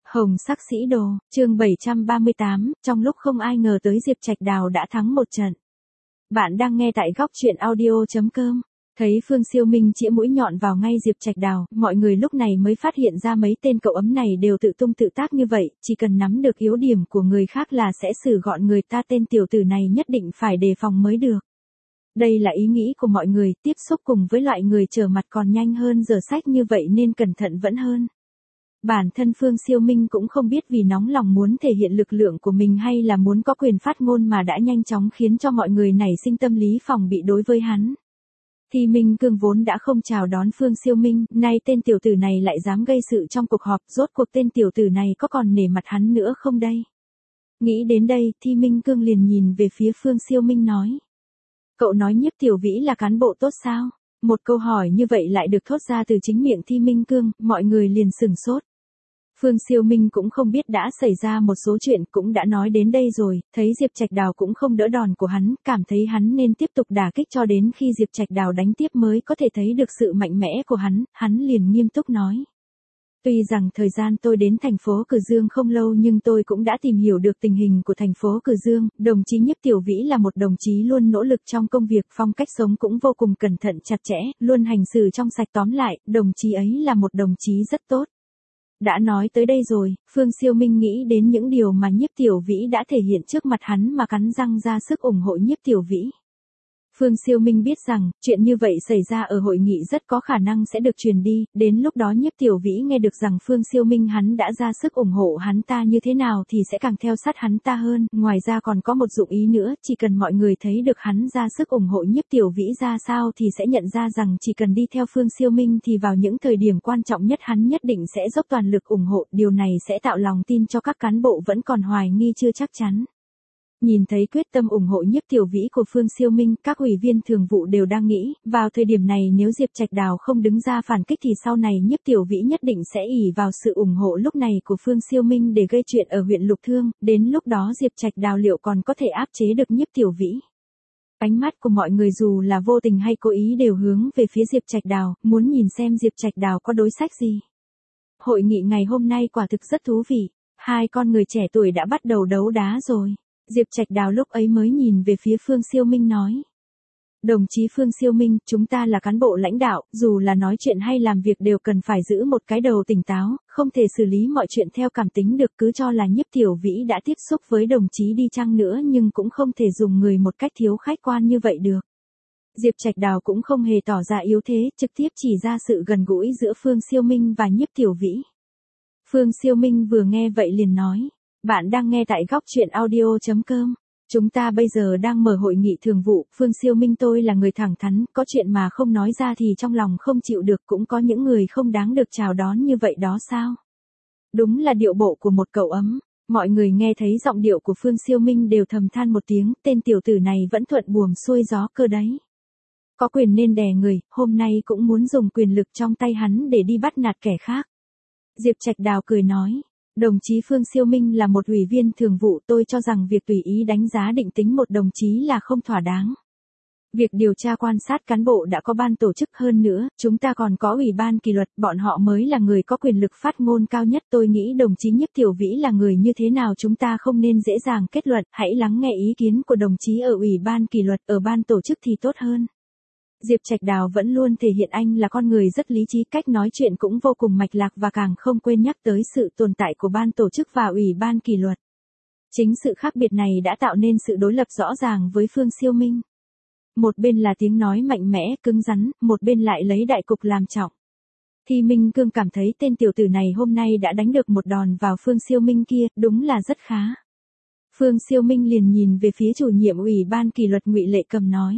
Hồng sắc sĩ đồ, chương 738, trong lúc không ai ngờ tới Diệp Trạch Đào đã thắng một trận. Bạn đang nghe tại góc truyện audio.com. Thấy Phương Siêu Minh chĩa mũi nhọn vào ngay Diệp Trạch Đào, mọi người lúc này mới phát hiện ra mấy tên cậu ấm này đều tự tung tự tác như vậy, chỉ cần nắm được yếu điểm của người khác là sẽ xử gọn người ta, tên tiểu tử này nhất định phải đề phòng mới được. Đây là ý nghĩ của mọi người, tiếp xúc cùng với loại người trở mặt còn nhanh hơn giở sách như vậy nên cẩn thận vẫn hơn. Bản thân Phương Siêu Minh cũng không biết vì nóng lòng muốn thể hiện lực lượng của mình hay là muốn có quyền phát ngôn mà đã nhanh chóng khiến cho mọi người nảy sinh tâm lý phòng bị đối với hắn. Thi Minh Cương vốn đã không chào đón Phương Siêu Minh, nay tên tiểu tử này lại dám gây sự trong cuộc họp, rốt cuộc tên tiểu tử này có còn nể mặt hắn nữa không đây? Nghĩ đến đây, Thi Minh Cương liền nhìn về phía Phương Siêu Minh nói. Cậu nói Nhiếp Tiểu Vĩ là cán bộ tốt sao? Một câu hỏi như vậy lại được thốt ra từ chính miệng Thi Minh Cương, mọi người liền sửng sốt. Phương Siêu Minh cũng không biết đã xảy ra một số chuyện, cũng đã nói đến đây rồi, thấy Diệp Trạch Đào cũng không đỡ đòn của hắn, cảm thấy hắn nên tiếp tục đả kích cho đến khi Diệp Trạch Đào đánh tiếp mới có thể thấy được sự mạnh mẽ của hắn liền nghiêm túc nói. Tuy rằng thời gian tôi đến thành phố Cử Dương không lâu nhưng tôi cũng đã tìm hiểu được tình hình của thành phố Cử Dương, đồng chí Nhiếp Tiểu Vĩ là một đồng chí luôn nỗ lực trong công việc, phong cách sống cũng vô cùng cẩn thận chặt chẽ, luôn hành xử trong sạch, tóm lại, đồng chí ấy là một đồng chí rất tốt. Đã nói tới đây rồi, Phương Siêu Minh nghĩ đến những điều mà Nhiếp Tiểu Vĩ đã thể hiện trước mặt hắn mà cắn răng ra sức ủng hộ Nhiếp Tiểu Vĩ. Phương Siêu Minh biết rằng, chuyện như vậy xảy ra ở hội nghị rất có khả năng sẽ được truyền đi, đến lúc đó Nhiếp Tiểu Vĩ nghe được rằng Phương Siêu Minh hắn đã ra sức ủng hộ hắn ta như thế nào thì sẽ càng theo sát hắn ta hơn, ngoài ra còn có một dụng ý nữa, chỉ cần mọi người thấy được hắn ra sức ủng hộ Nhiếp Tiểu Vĩ ra sao thì sẽ nhận ra rằng chỉ cần đi theo Phương Siêu Minh thì vào những thời điểm quan trọng nhất hắn nhất định sẽ dốc toàn lực ủng hộ, điều này sẽ tạo lòng tin cho các cán bộ vẫn còn hoài nghi chưa chắc chắn. Nhìn thấy quyết tâm ủng hộ Nhiếp Tiểu Vĩ của Phương Siêu Minh, các ủy viên thường vụ đều đang nghĩ, vào thời điểm này nếu Diệp Trạch Đào không đứng ra phản kích thì sau này Nhiếp Tiểu Vĩ nhất định sẽ ỷ vào sự ủng hộ lúc này của Phương Siêu Minh để gây chuyện ở huyện Lục Thương, đến lúc đó Diệp Trạch Đào liệu còn có thể áp chế được Nhiếp Tiểu Vĩ. Ánh mắt của mọi người dù là vô tình hay cố ý đều hướng về phía Diệp Trạch Đào, muốn nhìn xem Diệp Trạch Đào có đối sách gì. Hội nghị ngày hôm nay quả thực rất thú vị, hai con người trẻ tuổi đã bắt đầu đấu đá rồi. Diệp Trạch Đào lúc ấy mới nhìn về phía Phương Siêu Minh nói. Đồng chí Phương Siêu Minh, chúng ta là cán bộ lãnh đạo, dù là nói chuyện hay làm việc đều cần phải giữ một cái đầu tỉnh táo, không thể xử lý mọi chuyện theo cảm tính được, cứ cho là Nhiếp Tiểu Vĩ đã tiếp xúc với đồng chí đi chăng nữa nhưng cũng không thể dùng người một cách thiếu khách quan như vậy được. Diệp Trạch Đào cũng không hề tỏ ra yếu thế, trực tiếp chỉ ra sự gần gũi giữa Phương Siêu Minh và Nhiếp Tiểu Vĩ. Phương Siêu Minh vừa nghe vậy liền nói. Bạn đang nghe tại góc truyện audio.com. Chúng ta bây giờ đang mở hội nghị thường vụ, Phương Siêu Minh tôi là người thẳng thắn, có chuyện mà không nói ra thì trong lòng không chịu được, cũng có những người không đáng được chào đón như vậy đó sao? Đúng là điệu bộ của một cậu ấm. Mọi người nghe thấy giọng điệu của Phương Siêu Minh đều thầm than một tiếng, tên tiểu tử này vẫn thuận buồm xuôi gió cơ đấy. Có quyền nên đè người, hôm nay cũng muốn dùng quyền lực trong tay hắn để đi bắt nạt kẻ khác. Diệp Trạch Đào cười nói. Đồng chí Phương Siêu Minh là một ủy viên thường vụ, tôi cho rằng việc tùy ý đánh giá định tính một đồng chí là không thỏa đáng. Việc điều tra quan sát cán bộ đã có ban tổ chức, hơn nữa, chúng ta còn có ủy ban kỷ luật, bọn họ mới là người có quyền lực phát ngôn cao nhất. Tôi nghĩ đồng chí Nhiếp Tiểu Vĩ là người như thế nào chúng ta không nên dễ dàng kết luận, hãy lắng nghe ý kiến của đồng chí ở ủy ban kỷ luật, ở ban tổ chức thì tốt hơn. Diệp Trạch Đào vẫn luôn thể hiện anh là con người rất lý trí, cách nói chuyện cũng vô cùng mạch lạc và càng không quên nhắc tới sự tồn tại của ban tổ chức và ủy ban kỷ luật. Chính sự khác biệt này đã tạo nên sự đối lập rõ ràng với Phương Siêu Minh. Một bên là tiếng nói mạnh mẽ, cứng rắn, một bên lại lấy đại cục làm trọng. Thi Minh Cương cảm thấy tên tiểu tử này hôm nay đã đánh được một đòn vào Phương Siêu Minh kia, đúng là rất khá. Phương Siêu Minh liền nhìn về phía chủ nhiệm ủy ban kỷ luật Ngụy Lệ Cầm nói.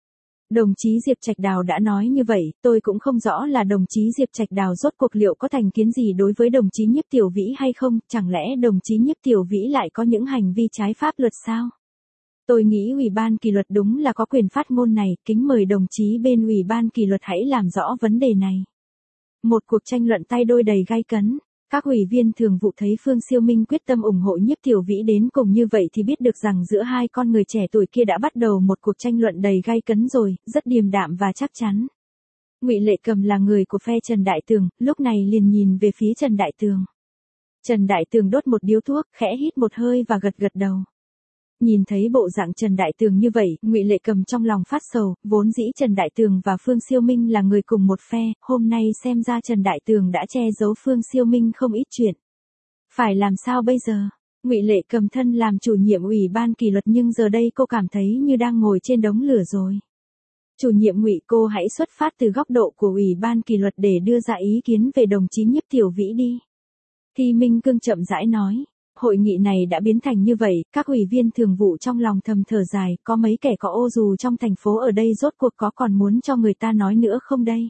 Đồng chí Diệp Trạch Đào đã nói như vậy, tôi cũng không rõ là đồng chí Diệp Trạch Đào rốt cuộc liệu có thành kiến gì đối với đồng chí Nhiếp Tiểu Vĩ hay không, chẳng lẽ đồng chí Nhiếp Tiểu Vĩ lại có những hành vi trái pháp luật sao? Tôi nghĩ ủy ban kỷ luật đúng là có quyền phát ngôn này, kính mời đồng chí bên ủy ban kỷ luật hãy làm rõ vấn đề này. Một cuộc tranh luận tay đôi đầy gay cấn. Các ủy viên thường vụ thấy Phương Siêu Minh quyết tâm ủng hộ Nhiếp Tiểu Vĩ đến cùng như vậy thì biết được rằng giữa hai con người trẻ tuổi kia đã bắt đầu một cuộc tranh luận đầy gay cấn rồi, rất điềm đạm và chắc chắn. Ngụy Lệ Cầm là người của phe Trần Đại Tường, lúc này liền nhìn về phía Trần Đại Tường. Trần Đại Tường đốt một điếu thuốc, khẽ hít một hơi và gật gật đầu. Nhìn thấy bộ dạng Trần Đại Tường như vậy, Ngụy Lệ Cầm trong lòng phát sầu, vốn dĩ Trần Đại Tường và Phương Siêu Minh là người cùng một phe, hôm nay xem ra Trần Đại Tường đã che giấu Phương Siêu Minh không ít chuyện. Phải làm sao bây giờ? Ngụy Lệ Cầm thân làm chủ nhiệm ủy ban kỷ luật nhưng giờ đây cô cảm thấy như đang ngồi trên đống lửa rồi. Chủ nhiệm Ngụy, cô hãy xuất phát từ góc độ của ủy ban kỷ luật để đưa ra ý kiến về đồng chí Nhiếp Tiểu Vĩ đi. Thi Minh Cương chậm rãi nói. Hội nghị này đã biến thành như vậy, các ủy viên thường vụ trong lòng thầm thở dài, có mấy kẻ có ô dù trong thành phố ở đây rốt cuộc có còn muốn cho người ta nói nữa không đây?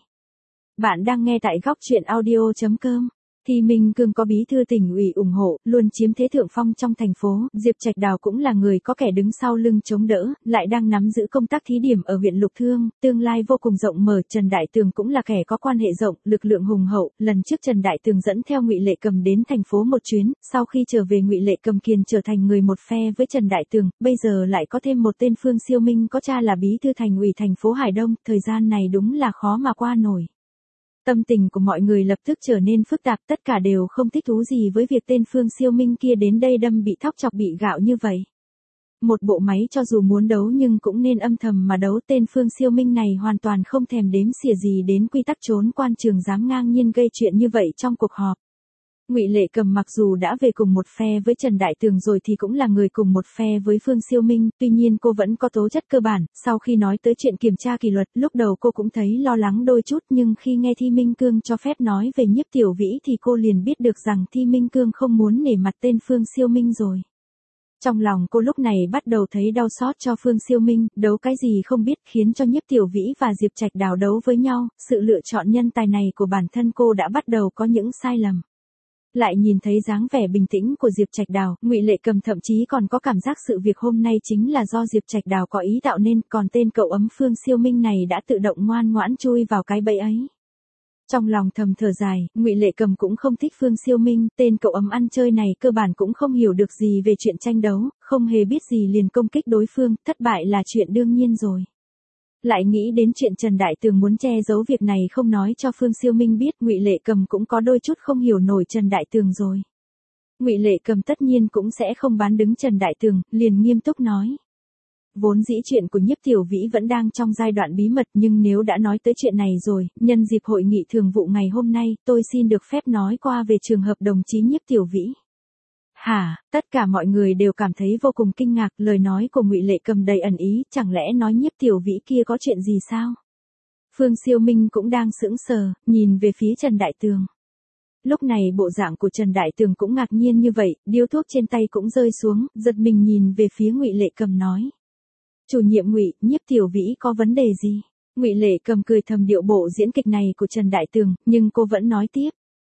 Bạn đang nghe tại góc truyện audio.com. Thi Minh Cương có bí thư tỉnh ủy ủng hộ, luôn chiếm thế thượng phong trong thành phố, Diệp Trạch Đào cũng là người có kẻ đứng sau lưng chống đỡ, lại đang nắm giữ công tác thí điểm ở huyện Lục Thương, tương lai vô cùng rộng mở. Trần Đại Tường cũng là kẻ có quan hệ rộng, lực lượng hùng hậu, lần trước Trần Đại Tường dẫn theo Ngụy Lệ Cầm đến thành phố một chuyến, sau khi trở về Ngụy Lệ Cầm kiên trở thành người một phe với Trần Đại Tường, bây giờ lại có thêm một tên Phương Siêu Minh có cha là bí thư thành ủy thành phố Hải Đông, thời gian này đúng là khó mà qua nổi. Tâm tình của mọi người lập tức trở nên phức tạp, tất cả đều không thích thú gì với việc tên Phương Siêu Minh kia đến đây đâm bị thóc chọc bị gạo như vậy. Một bộ máy cho dù muốn đấu nhưng cũng nên âm thầm mà đấu, tên Phương Siêu Minh này hoàn toàn không thèm đếm xỉa gì đến quy tắc, trốn quan trường dám ngang nhiên gây chuyện như vậy trong cuộc họp. Ngụy Lệ Cầm mặc dù đã về cùng một phe với Trần Đại Tường rồi thì cũng là người cùng một phe với Phương Siêu Minh, tuy nhiên cô vẫn có tố chất cơ bản, sau khi nói tới chuyện kiểm tra kỷ luật, lúc đầu cô cũng thấy lo lắng đôi chút nhưng khi nghe Thi Minh Cương cho phép nói về Nhiếp Tiểu Vĩ thì cô liền biết được rằng Thi Minh Cương không muốn nể mặt tên Phương Siêu Minh rồi. Trong lòng cô lúc này bắt đầu thấy đau xót cho Phương Siêu Minh, đấu cái gì không biết khiến cho Nhiếp Tiểu Vĩ và Diệp Trạch Đào đấu với nhau, sự lựa chọn nhân tài này của bản thân cô đã bắt đầu có những sai lầm. Lại nhìn thấy dáng vẻ bình tĩnh của Diệp Trạch Đào, Ngụy Lệ Cầm thậm chí còn có cảm giác sự việc hôm nay chính là do Diệp Trạch Đào có ý tạo nên, còn tên cậu ấm Phương Siêu Minh này đã tự động ngoan ngoãn chui vào cái bẫy ấy. Trong lòng thầm thở dài, Ngụy Lệ Cầm cũng không thích Phương Siêu Minh, tên cậu ấm ăn chơi này cơ bản cũng không hiểu được gì về chuyện tranh đấu, không hề biết gì liền công kích đối phương, thất bại là chuyện đương nhiên rồi. Lại nghĩ đến chuyện Trần Đại Tường muốn che giấu việc này không nói cho Phương Siêu Minh biết, Ngụy Lệ Cầm cũng có đôi chút không hiểu nổi Trần Đại Tường rồi. Ngụy Lệ Cầm tất nhiên cũng sẽ không bán đứng Trần Đại Tường, liền nghiêm túc nói. Vốn dĩ chuyện của Nhiếp Tiểu Vĩ vẫn đang trong giai đoạn bí mật nhưng nếu đã nói tới chuyện này rồi, nhân dịp hội nghị thường vụ ngày hôm nay, tôi xin được phép nói qua về trường hợp đồng chí Nhiếp Tiểu Vĩ. Hả, tất cả mọi người đều cảm thấy vô cùng kinh ngạc, lời nói của Ngụy Lệ Cầm đầy ẩn ý, chẳng lẽ nói Nhiếp Tiểu Vĩ kia có chuyện gì sao? Phương Siêu Minh cũng đang sững sờ, nhìn về phía Trần Đại Tường. Lúc này bộ dạng của Trần Đại Tường cũng ngạc nhiên như vậy, điếu thuốc trên tay cũng rơi xuống, giật mình nhìn về phía Ngụy Lệ Cầm nói. Chủ nhiệm Ngụy, Nhiếp Tiểu Vĩ có vấn đề gì? Ngụy Lệ Cầm cười thầm điệu bộ diễn kịch này của Trần Đại Tường, nhưng cô vẫn nói tiếp.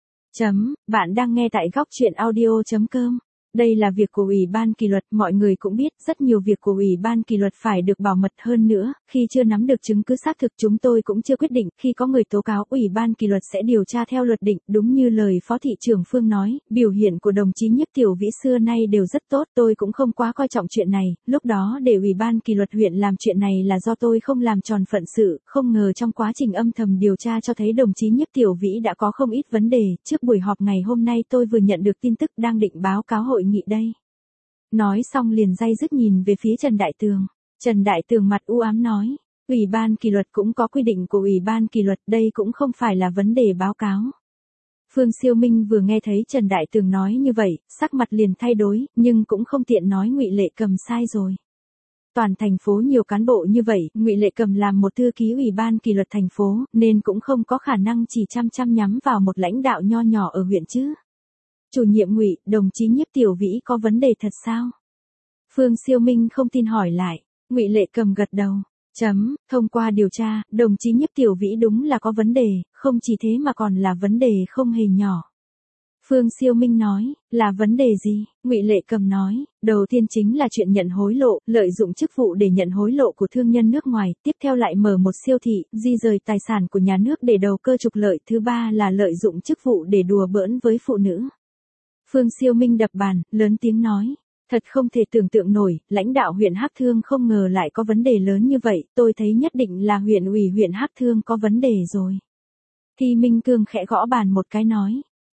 Bạn đang nghe tại góc truyện audio.com. Đây là việc của Ủy ban kỷ luật, mọi người cũng biết, rất nhiều việc của Ủy ban kỷ luật phải được bảo mật hơn nữa, khi chưa nắm được chứng cứ xác thực chúng tôi cũng chưa quyết định, khi có người tố cáo, Ủy ban kỷ luật sẽ điều tra theo luật định, đúng như lời Phó thị trưởng Phương nói, biểu hiện của đồng chí Nhiếp Tiểu Vĩ xưa nay đều rất tốt, tôi cũng không quá coi trọng chuyện này, lúc đó để Ủy ban kỷ luật huyện làm chuyện này là do tôi không làm tròn phận sự, không ngờ trong quá trình âm thầm điều tra cho thấy đồng chí Nhiếp Tiểu Vĩ đã có không ít vấn đề, trước buổi họp ngày hôm nay tôi vừa nhận được tin tức đang định báo cáo hội nghị đây. Nói xong liền day dứt nhìn về phía Trần Đại Tường. Trần Đại Tường mặt u ám nói, Ủy ban kỷ luật cũng có quy định của Ủy ban kỷ luật, đây cũng không phải là vấn đề báo cáo. Phương Siêu Minh vừa nghe thấy Trần Đại Tường nói như vậy, sắc mặt liền thay đổi, nhưng cũng không tiện nói Ngụy Lệ Cầm sai rồi. Toàn thành phố nhiều cán bộ như vậy, Ngụy Lệ Cầm làm một thư ký Ủy ban kỷ luật thành phố, nên cũng không có khả năng chỉ chăm nhắm vào một lãnh đạo nho nhỏ ở huyện chứ. Chủ nhiệm Ngụy, đồng chí Nhiếp Tiểu Vĩ có vấn đề thật sao? Phương Siêu Minh không tin hỏi lại. Ngụy Lệ Cầm gật đầu. Thông qua điều tra, đồng chí Nhiếp Tiểu Vĩ đúng là có vấn đề, không chỉ thế mà còn là vấn đề không hề nhỏ. Phương Siêu Minh nói, là vấn đề gì? Ngụy Lệ Cầm nói, đầu tiên chính là chuyện nhận hối lộ, lợi dụng chức vụ để nhận hối lộ của thương nhân nước ngoài, tiếp theo lại mở một siêu thị, di rời tài sản của nhà nước để đầu cơ trục lợi, thứ ba là lợi dụng chức vụ để đùa bỡn với phụ nữ. Phương Siêu Minh đập bàn, lớn tiếng nói, thật không thể tưởng tượng nổi, lãnh đạo huyện Hắc Thương không ngờ lại có vấn đề lớn như vậy, tôi thấy nhất định là huyện ủy huyện Hắc Thương có vấn đề rồi. Thi Minh Cương khẽ gõ bàn một cái nói,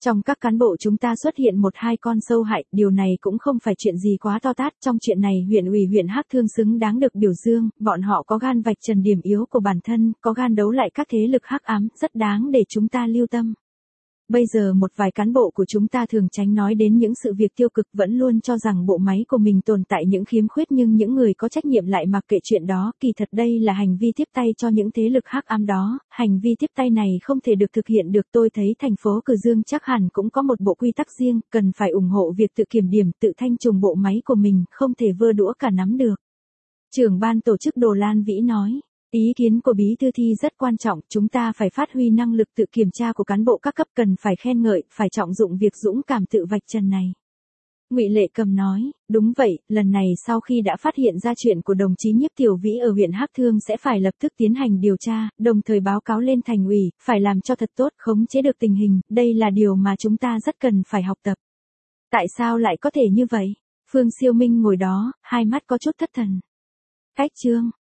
Trong các cán bộ chúng ta xuất hiện một hai con sâu hại, điều này cũng không phải chuyện gì quá to tát. Trong chuyện này huyện ủy huyện Hắc Thương xứng đáng được biểu dương, bọn họ có gan vạch trần điểm yếu của bản thân, có gan đấu lại các thế lực hắc ám, rất đáng để chúng ta lưu tâm. Bây giờ một vài cán bộ của chúng ta thường tránh nói đến những sự việc tiêu cực, vẫn luôn cho rằng bộ máy của mình tồn tại những khiếm khuyết, nhưng những người có trách nhiệm lại mặc kệ chuyện đó. Kỳ thật đây là hành vi tiếp tay cho những thế lực hắc ám đó, hành vi tiếp tay này không thể được thực hiện được. Tôi thấy thành phố Cừ Dương chắc hẳn cũng có một bộ quy tắc riêng, cần phải ủng hộ việc tự kiểm điểm, tự thanh trùng bộ máy của mình, không thể vơ đũa cả nắm được. Trưởng ban tổ chức Đồ Lan Vĩ nói. Ý kiến của Bí thư Thi rất quan trọng, chúng ta phải phát huy năng lực tự kiểm tra của cán bộ các cấp, cần phải khen ngợi, phải trọng dụng việc dũng cảm tự vạch trần này. Ngụy Lệ Cầm nói, đúng vậy, lần này sau khi đã phát hiện ra chuyện của đồng chí Nhiếp Tiểu Vĩ ở huyện Hắc Thương sẽ phải lập tức tiến hành điều tra, đồng thời báo cáo lên thành ủy, phải làm cho thật tốt, khống chế được tình hình, đây là điều mà chúng ta rất cần phải học tập. Tại sao lại có thể như vậy? Phương Siêu Minh ngồi đó, hai mắt có chút thất thần. Cách chương